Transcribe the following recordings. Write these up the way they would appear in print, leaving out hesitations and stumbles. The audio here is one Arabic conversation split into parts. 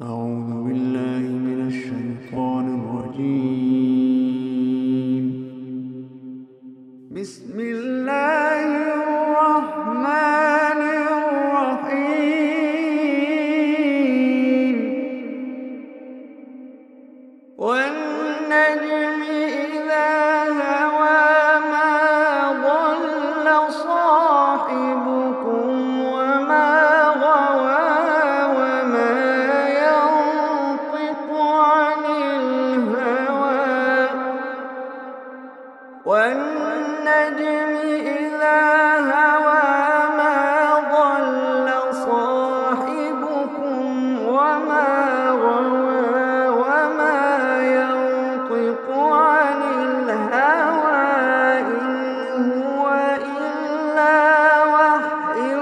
أعوذ بالله من الشيطان الرجيم. بسم الله الرحمن الرحيم. والنجم إذا هوى ما ضل صاحبكم وما غوى وما ينطق عن الهوى. والنجم إذا هوى ما ضل صاحبكم وما غوى وما ينطق عن الهوى إن هو إلا وحي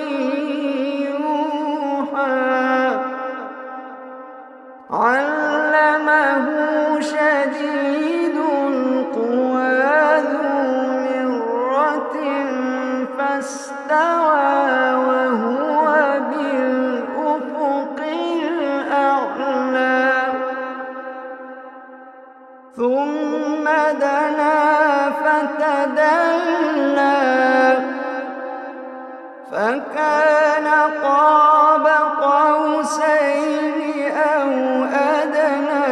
يوحى. علمه شديد القوى ذو مرة فاستوى وهو بالأفق الأعلى. ثم دنا فتدلى فكان قاب قوسين أو أدنى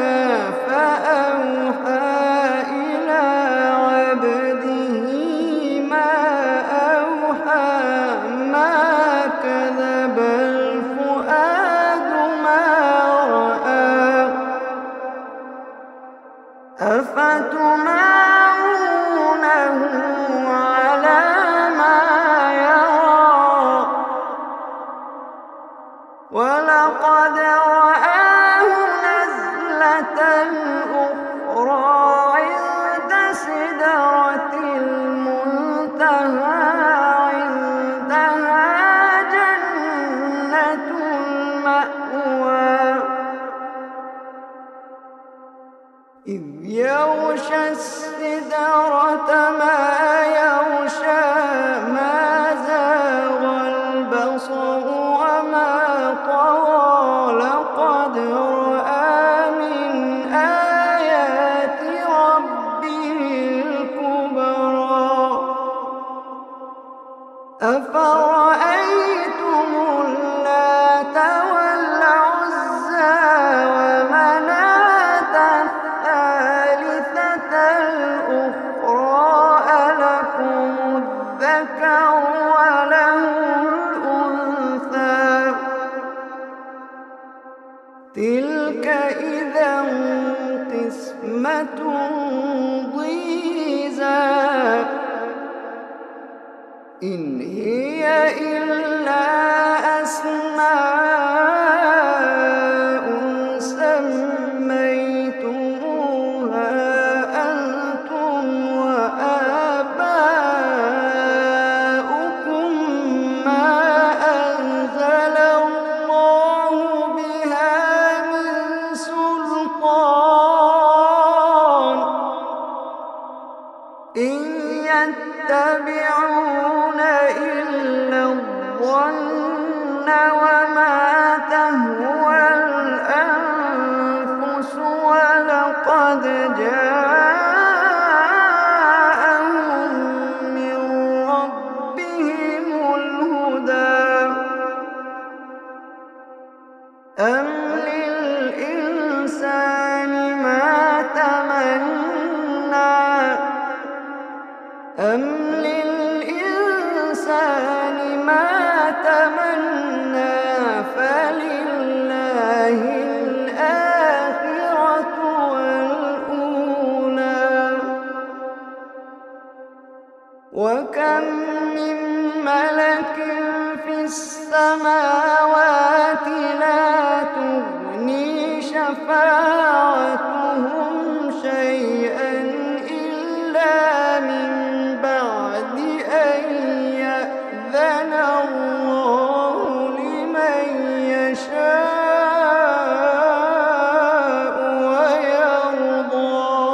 فأوحى إلى عبده ما أوحى. ما كذب الفؤاد ما رأى. أفتمارونه على ما يرى ولقد رآه نزلة أخرى عند سدرة المنتهى. عندها جنة المأوى. إذ يغشى السدرة ما يغشى. ما زاغ البصر وما طغى. لقد رأى من آيات ربه الكبرى. أفرأيتم اللات والعزى ومناة الثالثة الأخرى. ألكم الذكر وله الأنثى. تلك إذا قسمة ضيزى. إن هي إلا أسماء سميتموها أنتم وآباؤكم ما أنزل الله بها من سلطان. إن يتبعون إلا الظن وما تهوى الأنفس ولقد جاءهم من ربهم الهدى. أم للإنسان ما تمنى. أم للإنسان ما تمنى. فلله الآخرة والأولى. وكم من ملك في السماوات لا تغني شفاعتهم شيئا إلا من بعد أن يأذن الله لمن يشاء ويرضى.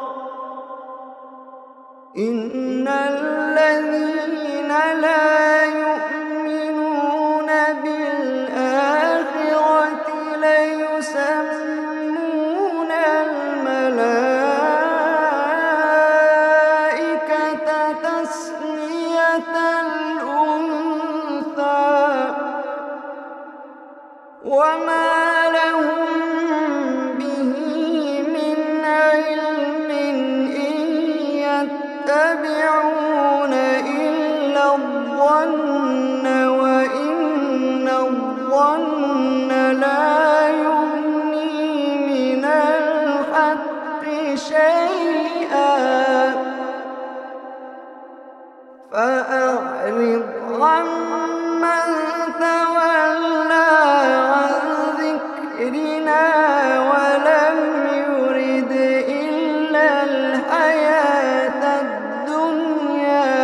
إن الذين لا يؤمنون بالآخرة وما لهم به من علم إن يتبعون إلا الظن وإن الظن لا يغني من الحق شيئا فأعرض عمن تولى عن ذكرنا ولم يرد إلا الحياة الدنيا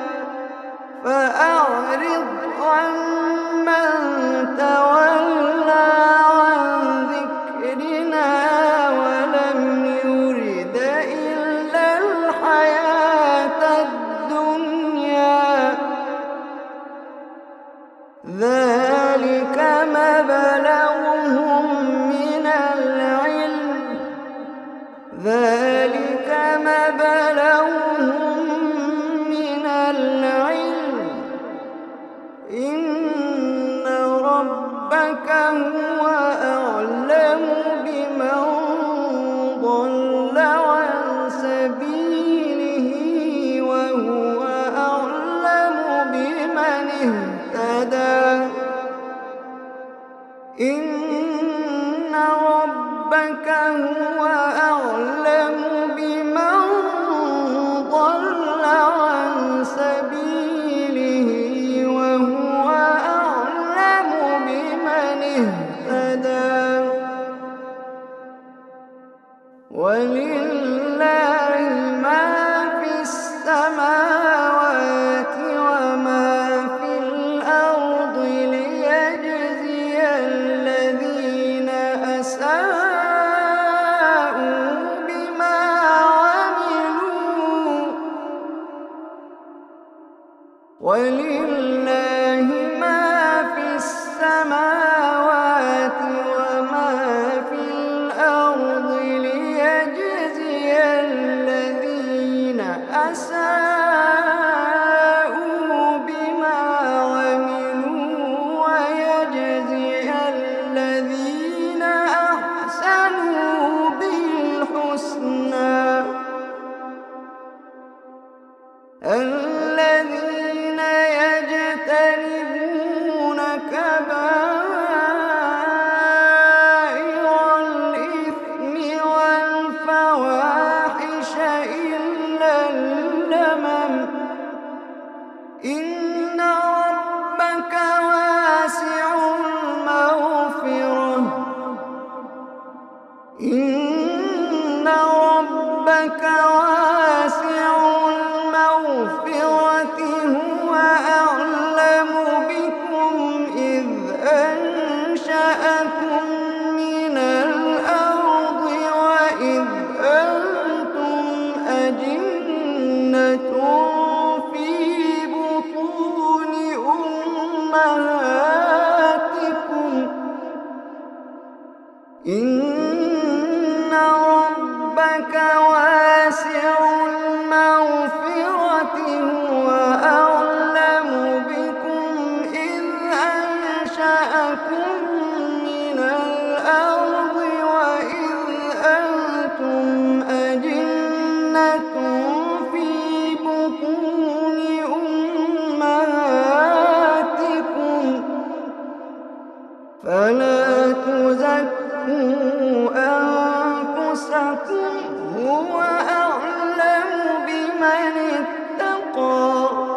فأعرض عمن تولى عن ذكرنا ولم يرد إلا الحياة الدنيا ذلك مبلغهم من العلم إن ربك هو أعلم بمن ضل عن سبيله وهو أعلم بمن اهتدى إن ربك هو أعلم بمن ضل عن سبيله وهو أعلم بمن اهتدى ولله ما في السماوات وما في الأرض ليجزي الذين أساءوا بما عملوا ولله ما في السماوات وما في الأرض ليجزي الذين أساءوا بما عملوا ويجزي الذين أحسنوا بالحسنى الذين يجتنبون كبائر الإثم والفواحش إلا اللمم إن ربك واسع المغفرة إن ربك واسع المغفرة هو أعلم بكم إذ أنشأكم من الأرض وإذ أنتم أجنة في بطون أمهاتكم إن ربك واسع المغفرة هو أعلم بكم إذ أنشأكم من الأرض وإذ أنتم أجنة في بطون أمهاتكم فلا تزكوا أنفسكم هو أعلم بمن اتقى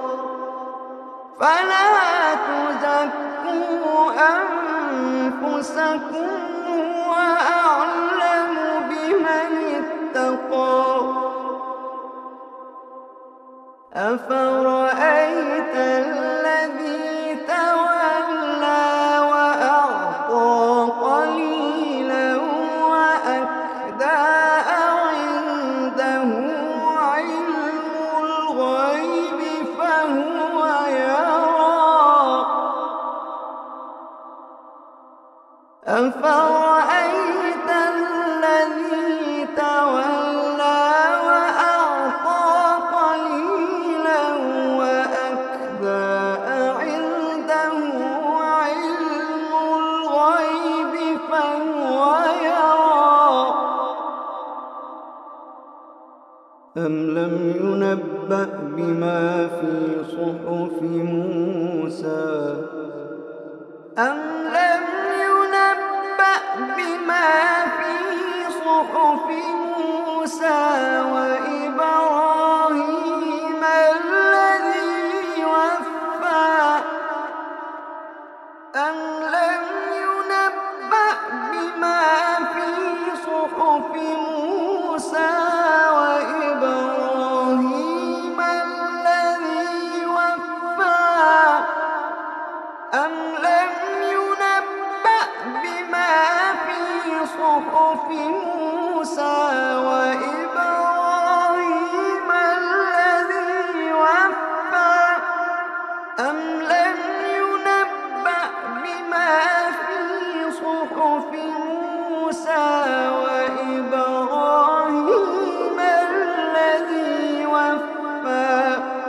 فلا تزكوا أنفسكم هو أعلم بمن اتقى أفرأيت الذي تولى وأعطى قليلا وأكدى عنده علم الغيب فهو يرى أفرأيت الذي تولى وأعطى قليلا وأكدى أم لم ينبأ بما في صحف موسى أم لم ينبأ بما في صحف موسى وإبراهيم الذي وفى أم لم ينبأ بما في صحف موسى وإبراهيم الذي وفى أم لم ينبأ بما في صحف موسى وإبراهيم الذي وفى أم لم ينبأ بما في صحف موسى وإبراهيم الذي وفى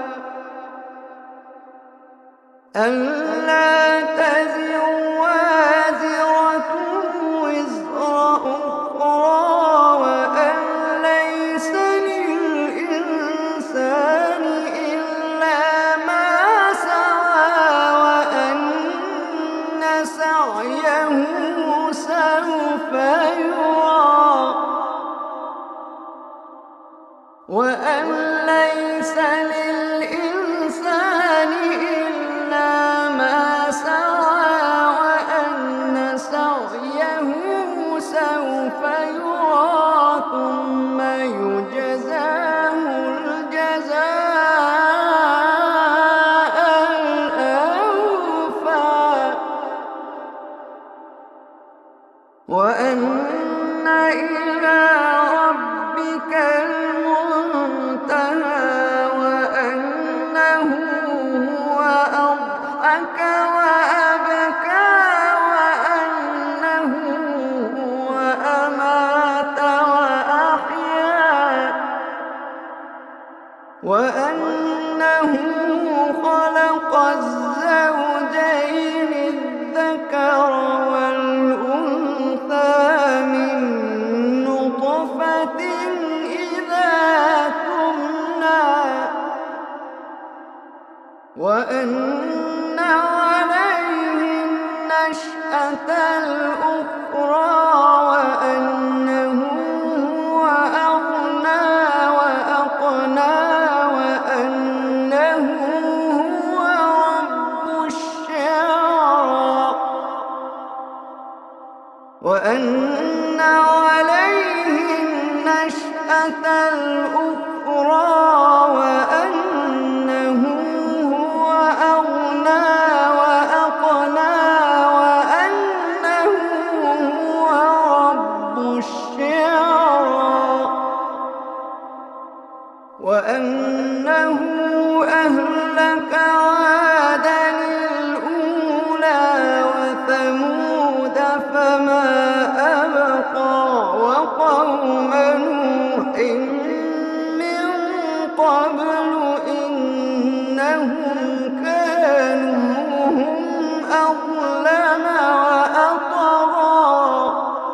ألا تزر وازرة وزر أخرى وأن ليس للإنسان إلا ما سعى وأن سعيه سوف يرى وأن ليس للإنسان إلا ما سعى وأن سعيه سوف يرى ثم يجزاه الجزاء الأوفى وأن إلى ربك المنتهى وأنه هو أضحك وأبكى وأنه هو أمات وأحيا وأنه خلق الزوجين الذكر والأنثى من نطفة إذا تمنى وأن عليه النشأة الأخرى وأنه هو أغنى وأقنى وأنه هو رب الشعرى وأن عليه النشأة الأخرى وأنه هو أغنى وأقنى وأنه هو رب الشعرى وأنه أهلك عادا الأولى وثمود فما أبقى وقوم نوح من قبل إنهم كانوا هم أظلم وأطغى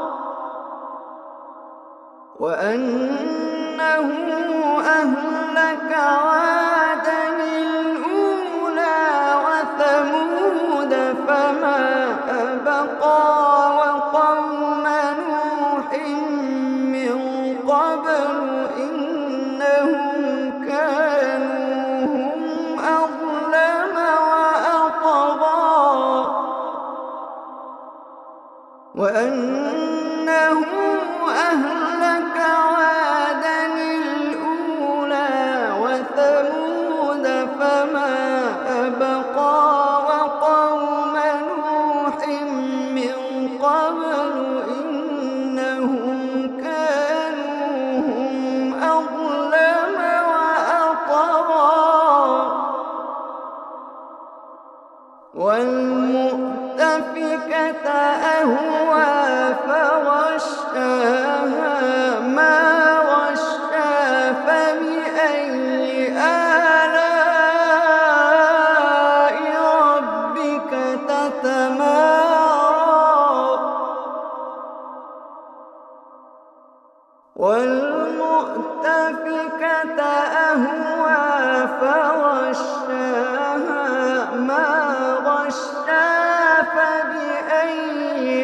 وأنه أهلك عادا الأولى وثمود فما أبقى وقوم نوح من قبل إنهم كانوا هم أظلم وأطغى وأنه أهلك عادا الأولى وثمود فما أبقى وقوم نوح من قبل إنهم كانوا هم أظلم وأطغى والمؤتفكة أهوى فغشاها والمؤتفكة أهوى فغشاها ما غشا فبأي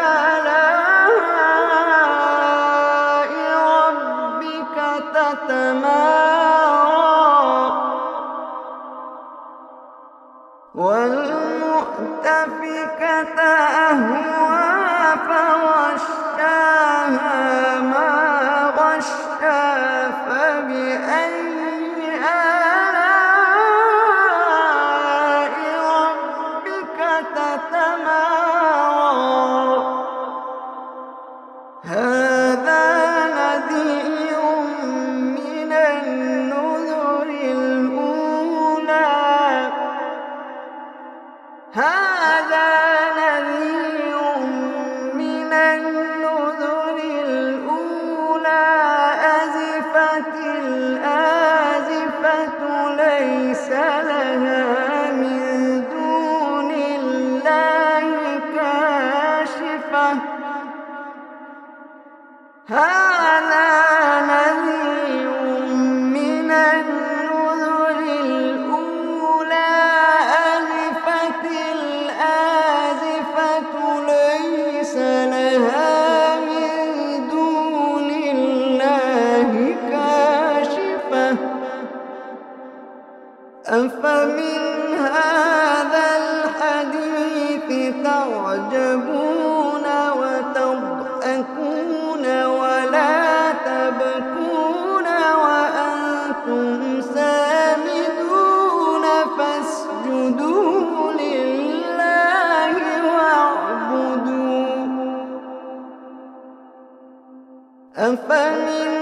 آلاء ربك تتمارى والمؤتفكة أهوى فغشاها ما غشا فبأي آلاء ربك تتمارى هذا نذير من النذر الأولى هذا نذير من النذر الأولى أزفت الآزفة ليس لها من دون الله كاشفة هذا نذير من النذر الأولى أزفت الآزفة ليس لها من دون الله كاشفة أفمن هذا الحديث تعجبون وتضحكون ولا تبكون وأنتم سامدون فاسجدوا لله واعبدوا أفمن